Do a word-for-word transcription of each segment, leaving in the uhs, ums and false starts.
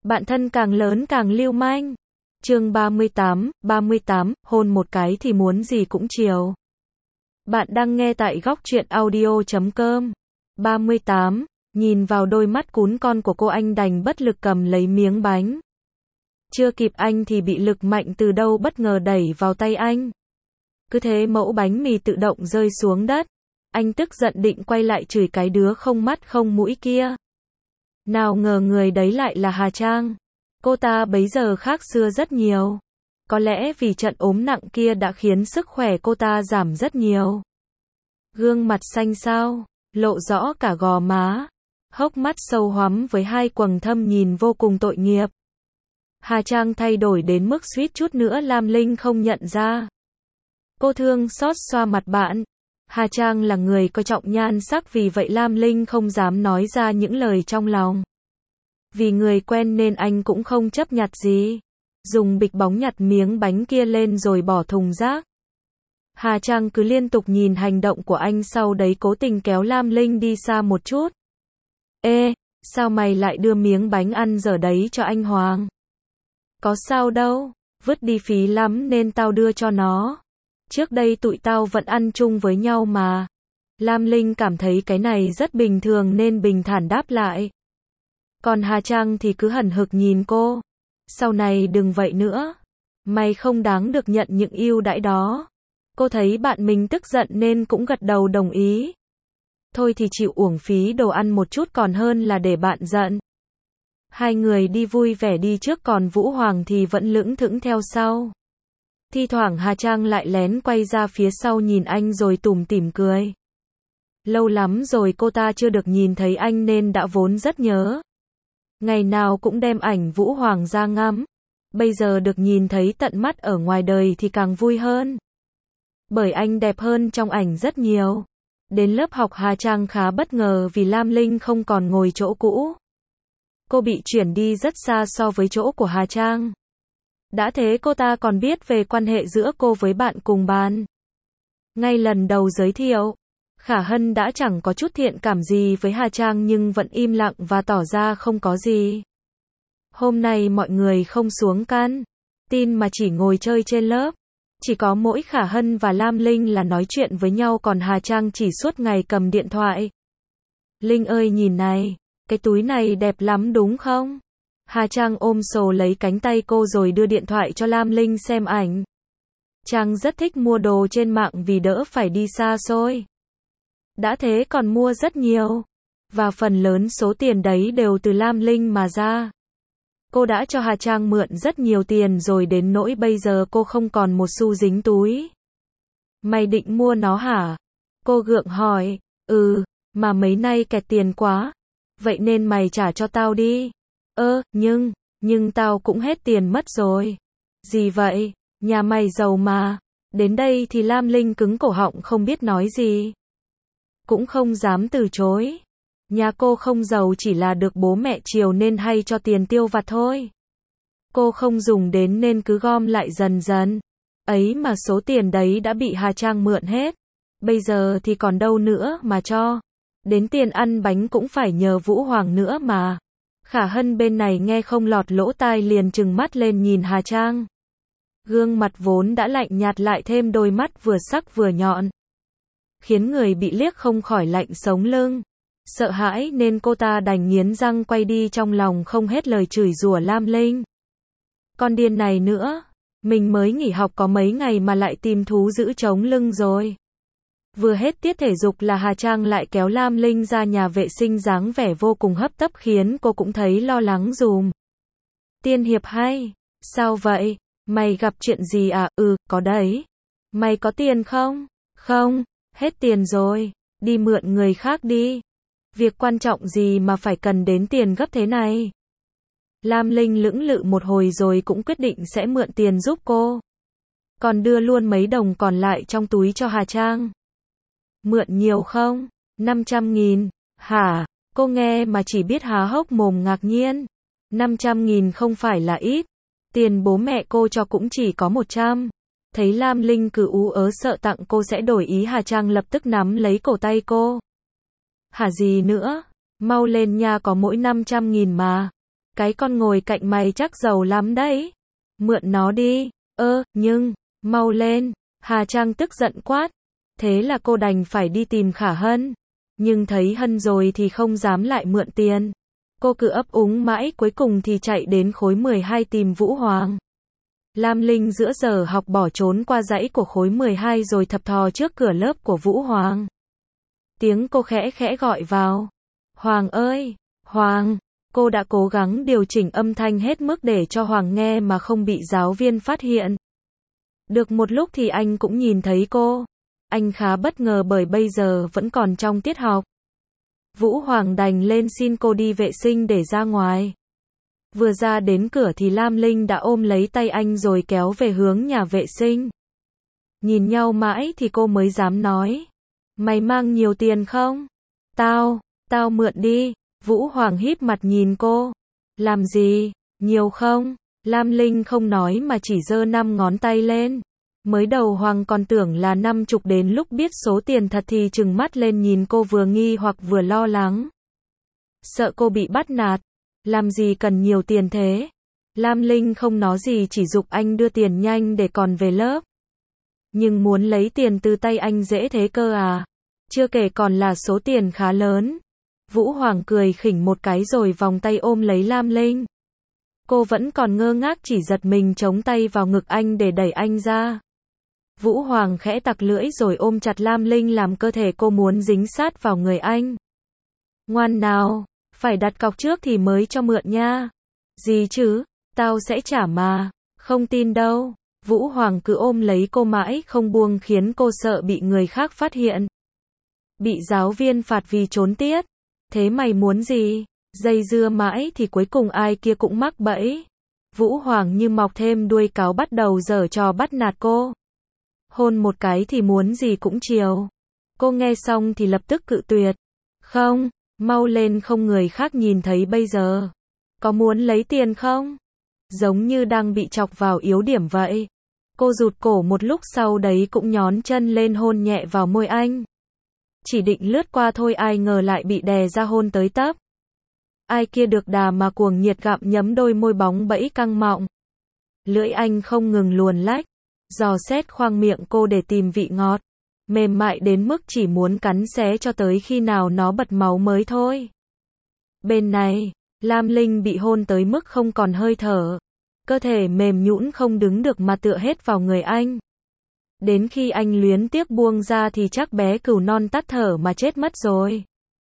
Bạn thân càng lớn càng lưu manh. Chương ba mươi tám, ba mươi tám, hôn một cái thì muốn gì cũng chiều. Bạn đang nghe tại góc truyện audio chấm com. ba mươi tám, nhìn vào đôi mắt cún con của cô, anh đành bất lực cầm lấy miếng bánh. Chưa kịp anh thì bị lực mạnh từ đâu bất ngờ đẩy vào tay anh. Cứ thế mẫu bánh mì tự động rơi xuống đất. Anh tức giận định quay lại chửi cái đứa không mắt không mũi kia. Nào ngờ người đấy lại là Hà Trang. Cô ta bấy giờ khác xưa rất nhiều. Có lẽ vì trận ốm nặng kia đã khiến sức khỏe cô ta giảm rất nhiều. Gương mặt xanh xao, lộ rõ cả gò má. Hốc mắt sâu hoắm với hai quầng thâm nhìn vô cùng tội nghiệp. Hà Trang thay đổi đến mức suýt chút nữa Lam Linh không nhận ra. Cô thương xót xoa mặt bạn. Hà Trang là người coi trọng nhan sắc, vì vậy Lam Linh không dám nói ra những lời trong lòng. Vì người quen nên anh cũng không chấp nhặt gì. Dùng bịch bóng nhặt miếng bánh kia lên rồi bỏ thùng rác. Hà Trang cứ liên tục nhìn hành động của anh, sau đấy cố tình kéo Lam Linh đi xa một chút. Ê, sao mày lại đưa miếng bánh ăn dở đấy cho anh Hoàng? Có sao đâu, vứt đi phí lắm nên tao đưa cho nó. Trước đây tụi tao vẫn ăn chung với nhau mà. Lam Linh cảm thấy cái này rất bình thường nên bình thản đáp lại. Còn Hà Trang thì cứ hậm hực nhìn cô. Sau này đừng vậy nữa. Mày không đáng được nhận những ưu đãi đó. Cô thấy bạn mình tức giận nên cũng gật đầu đồng ý. Thôi thì chịu uổng phí đồ ăn một chút còn hơn là để bạn giận. Hai người đi vui vẻ đi trước, còn Vũ Hoàng thì vẫn lững thững theo sau. Thi thoảng Hà Trang lại lén quay ra phía sau nhìn anh rồi tủm tỉm cười. Lâu lắm rồi cô ta chưa được nhìn thấy anh nên đã vốn rất nhớ. Ngày nào cũng đem ảnh Vũ Hoàng ra ngắm. Bây giờ được nhìn thấy tận mắt ở ngoài đời thì càng vui hơn. Bởi anh đẹp hơn trong ảnh rất nhiều. Đến lớp học Hà Trang khá bất ngờ vì Lam Linh không còn ngồi chỗ cũ. Cô bị chuyển đi rất xa so với chỗ của Hà Trang. Đã thế cô ta còn biết về quan hệ giữa cô với bạn cùng bàn. Ngay lần đầu giới thiệu, Khả Hân đã chẳng có chút thiện cảm gì với Hà Trang nhưng vẫn im lặng và tỏ ra không có gì. Hôm nay mọi người không xuống can tin mà chỉ ngồi chơi trên lớp. Chỉ có mỗi Khả Hân và Lam Linh là nói chuyện với nhau, còn Hà Trang chỉ suốt ngày cầm điện thoại. Linh ơi nhìn này, cái túi này đẹp lắm đúng không? Hà Trang ôm sồ lấy cánh tay cô rồi đưa điện thoại cho Lam Linh xem ảnh. Trang rất thích mua đồ trên mạng vì đỡ phải đi xa xôi. Đã thế còn mua rất nhiều. Và phần lớn số tiền đấy đều từ Lam Linh mà ra. Cô đã cho Hà Trang mượn rất nhiều tiền rồi đến nỗi bây giờ cô không còn một xu dính túi. Mày định mua nó hả? Cô gượng hỏi. Ừ, mà mấy nay kẹt tiền quá. Vậy nên mày trả cho tao đi. Ơ, nhưng, nhưng tao cũng hết tiền mất rồi. Gì vậy? Nhà mày giàu mà. Đến đây thì Lam Linh cứng cổ họng không biết nói gì. Cũng không dám từ chối. Nhà cô không giàu, chỉ là được bố mẹ chiều nên hay cho tiền tiêu vặt thôi. Cô không dùng đến nên cứ gom lại dần dần. Ấy mà số tiền đấy đã bị Hà Trang mượn hết. Bây giờ thì còn đâu nữa mà cho. Đến tiền ăn bánh cũng phải nhờ Vũ Hoàng nữa mà. Khả Hân bên này nghe không lọt lỗ tai liền trừng mắt lên nhìn Hà Trang. Gương mặt vốn đã lạnh nhạt lại thêm đôi mắt vừa sắc vừa nhọn. Khiến người bị liếc không khỏi lạnh sống lưng. Sợ hãi nên cô ta đành nghiến răng quay đi, trong lòng không hết lời chửi rủa Lam Linh. Con điên này nữa. Mình mới nghỉ học có mấy ngày mà lại tìm thú giữ chống lưng rồi. Vừa hết tiết thể dục là Hà Trang lại kéo Lam Linh ra nhà vệ sinh, dáng vẻ vô cùng hấp tấp khiến cô cũng thấy lo lắng dùm. Tiên hiệp hay? Sao vậy? Mày gặp chuyện gì à? Ừ, có đấy. Mày có tiền không? Không, hết tiền rồi. Đi mượn người khác đi. Việc quan trọng gì mà phải cần đến tiền gấp thế này? Lam Linh lưỡng lự một hồi rồi cũng quyết định sẽ mượn tiền giúp cô. Còn đưa luôn mấy đồng còn lại trong túi cho Hà Trang. Mượn nhiều không? năm trăm nghìn. Hả? Cô nghe mà chỉ biết há hốc mồm ngạc nhiên. năm trăm nghìn không phải là ít. Tiền bố mẹ cô cho cũng chỉ có một trăm. Thấy Lam Linh cứ ú ớ sợ tặng cô sẽ đổi ý, Hà Trang lập tức nắm lấy cổ tay cô. Hả gì nữa? Mau lên nha, có mỗi năm trăm nghìn mà. Cái con ngồi cạnh mày chắc giàu lắm đấy. Mượn nó đi. Ơ, nhưng, mau lên. Hà Trang tức giận quát. Thế là cô đành phải đi tìm Khả Hân. Nhưng thấy Hân rồi thì không dám lại mượn tiền. Cô cứ ấp úng mãi, cuối cùng thì chạy đến khối mười hai tìm Vũ Hoàng. Lam Linh giữa giờ học bỏ trốn qua dãy của khối mười hai rồi thập thò trước cửa lớp của Vũ Hoàng. Tiếng cô khẽ khẽ gọi vào. Hoàng ơi, Hoàng. Cô đã cố gắng điều chỉnh âm thanh hết mức để cho Hoàng nghe mà không bị giáo viên phát hiện. Được một lúc thì anh cũng nhìn thấy cô. Anh khá bất ngờ bởi bây giờ vẫn còn trong tiết học. Vũ Hoàng đành lên xin cô đi vệ sinh để ra ngoài. Vừa ra đến cửa thì Lam Linh đã ôm lấy tay anh rồi kéo về hướng nhà vệ sinh. Nhìn nhau mãi thì cô mới dám nói. Mày mang nhiều tiền không? Tao, tao mượn đi. Vũ Hoàng híp mặt nhìn cô. Làm gì? Nhiều không? Lam Linh không nói mà chỉ giơ năm ngón tay lên. Mới đầu Hoàng còn tưởng là năm chục, đến lúc biết số tiền thật thì trừng mắt lên nhìn cô, vừa nghi hoặc vừa lo lắng. Sợ cô bị bắt nạt. Làm gì cần nhiều tiền thế? Lam Linh không nói gì, chỉ giục anh đưa tiền nhanh để còn về lớp. Nhưng muốn lấy tiền từ tay anh dễ thế cơ à? Chưa kể còn là số tiền khá lớn. Vũ Hoàng cười khỉnh một cái rồi vòng tay ôm lấy Lam Linh. Cô vẫn còn ngơ ngác, chỉ giật mình chống tay vào ngực anh để đẩy anh ra. Vũ Hoàng khẽ tặc lưỡi rồi ôm chặt Lam Linh làm cơ thể cô muốn dính sát vào người anh. Ngoan nào, phải đặt cọc trước thì mới cho mượn nha. Gì chứ, tao sẽ trả mà. Không tin đâu. Vũ Hoàng cứ ôm lấy cô mãi không buông khiến cô sợ bị người khác phát hiện. Bị giáo viên phạt vì trốn tiết. Thế mày muốn gì? Dây dưa mãi thì cuối cùng ai kia cũng mắc bẫy. Vũ Hoàng như mọc thêm đuôi cáo bắt đầu giở trò bắt nạt cô. Hôn một cái thì muốn gì cũng chiều. Cô nghe xong thì lập tức cự tuyệt. Không, mau lên không người khác nhìn thấy bây giờ. Có muốn lấy tiền không? Giống như đang bị chọc vào yếu điểm vậy. Cô rụt cổ một lúc, sau đấy cũng nhón chân lên hôn nhẹ vào môi anh. Chỉ định lướt qua thôi, ai ngờ lại bị đè ra hôn tới tấp. Ai kia được đà mà cuồng nhiệt gặm nhấm đôi môi bóng bẫy căng mọng. Lưỡi anh không ngừng luồn lách, dò xét khoang miệng cô để tìm vị ngọt. Mềm mại đến mức chỉ muốn cắn xé cho tới khi nào nó bật máu mới thôi. Bên này, Lam Linh bị hôn tới mức không còn hơi thở. Cơ thể mềm nhũn không đứng được mà tựa hết vào người anh. Đến khi anh luyến tiếc buông ra thì chắc bé cừu non tắt thở mà chết mất rồi.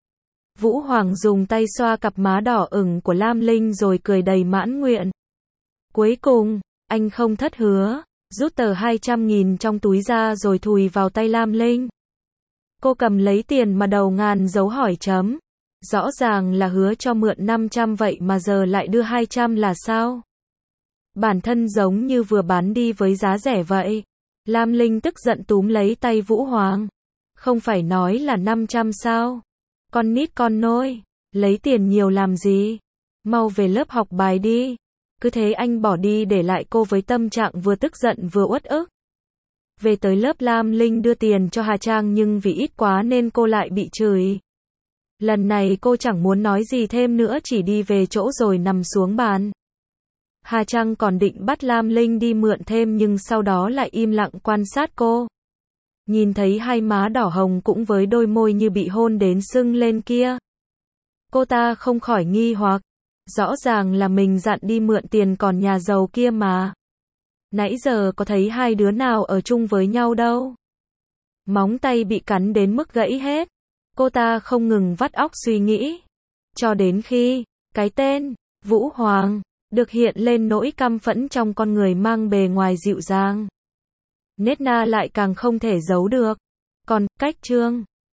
Vũ Hoàng dùng tay xoa cặp má đỏ ửng của Lam Linh rồi cười đầy mãn nguyện. Cuối cùng, anh không thất hứa, rút tờ hai trăm nghìn trong túi ra rồi thùi vào tay Lam Linh. Cô cầm lấy tiền mà đầu ngàn dấu hỏi chấm. Rõ ràng là hứa cho mượn năm trăm vậy mà giờ lại đưa hai trăm là sao? Bản thân giống như vừa bán đi với giá rẻ vậy. Lam Linh tức giận túm lấy tay Vũ Hoàng. Không phải nói là năm trăm sao? Con nít con nôi, lấy tiền nhiều làm gì? Mau về lớp học bài đi. Cứ thế anh bỏ đi để lại cô với tâm trạng vừa tức giận vừa uất ức. Về tới lớp, Lam Linh đưa tiền cho Hà Trang nhưng vì ít quá nên cô lại bị chửi. Lần này cô chẳng muốn nói gì thêm nữa, chỉ đi về chỗ rồi nằm xuống bàn. Hà Trang còn định bắt Lam Linh đi mượn thêm nhưng sau đó lại im lặng quan sát cô. Nhìn thấy hai má đỏ hồng cũng với đôi môi như bị hôn đến sưng lên kia. Cô ta không khỏi nghi hoặc. Rõ ràng là mình dặn đi mượn tiền còn nhà giàu kia mà. Nãy giờ có thấy hai đứa nào ở chung với nhau đâu. Móng tay bị cắn đến mức gãy hết. Cô ta không ngừng vắt óc suy nghĩ. Cho đến khi, cái tên, Vũ Hoàng, được hiện lên nỗi căm phẫn trong con người mang bề ngoài dịu dàng. Nết na lại càng không thể giấu được. Còn, cách chương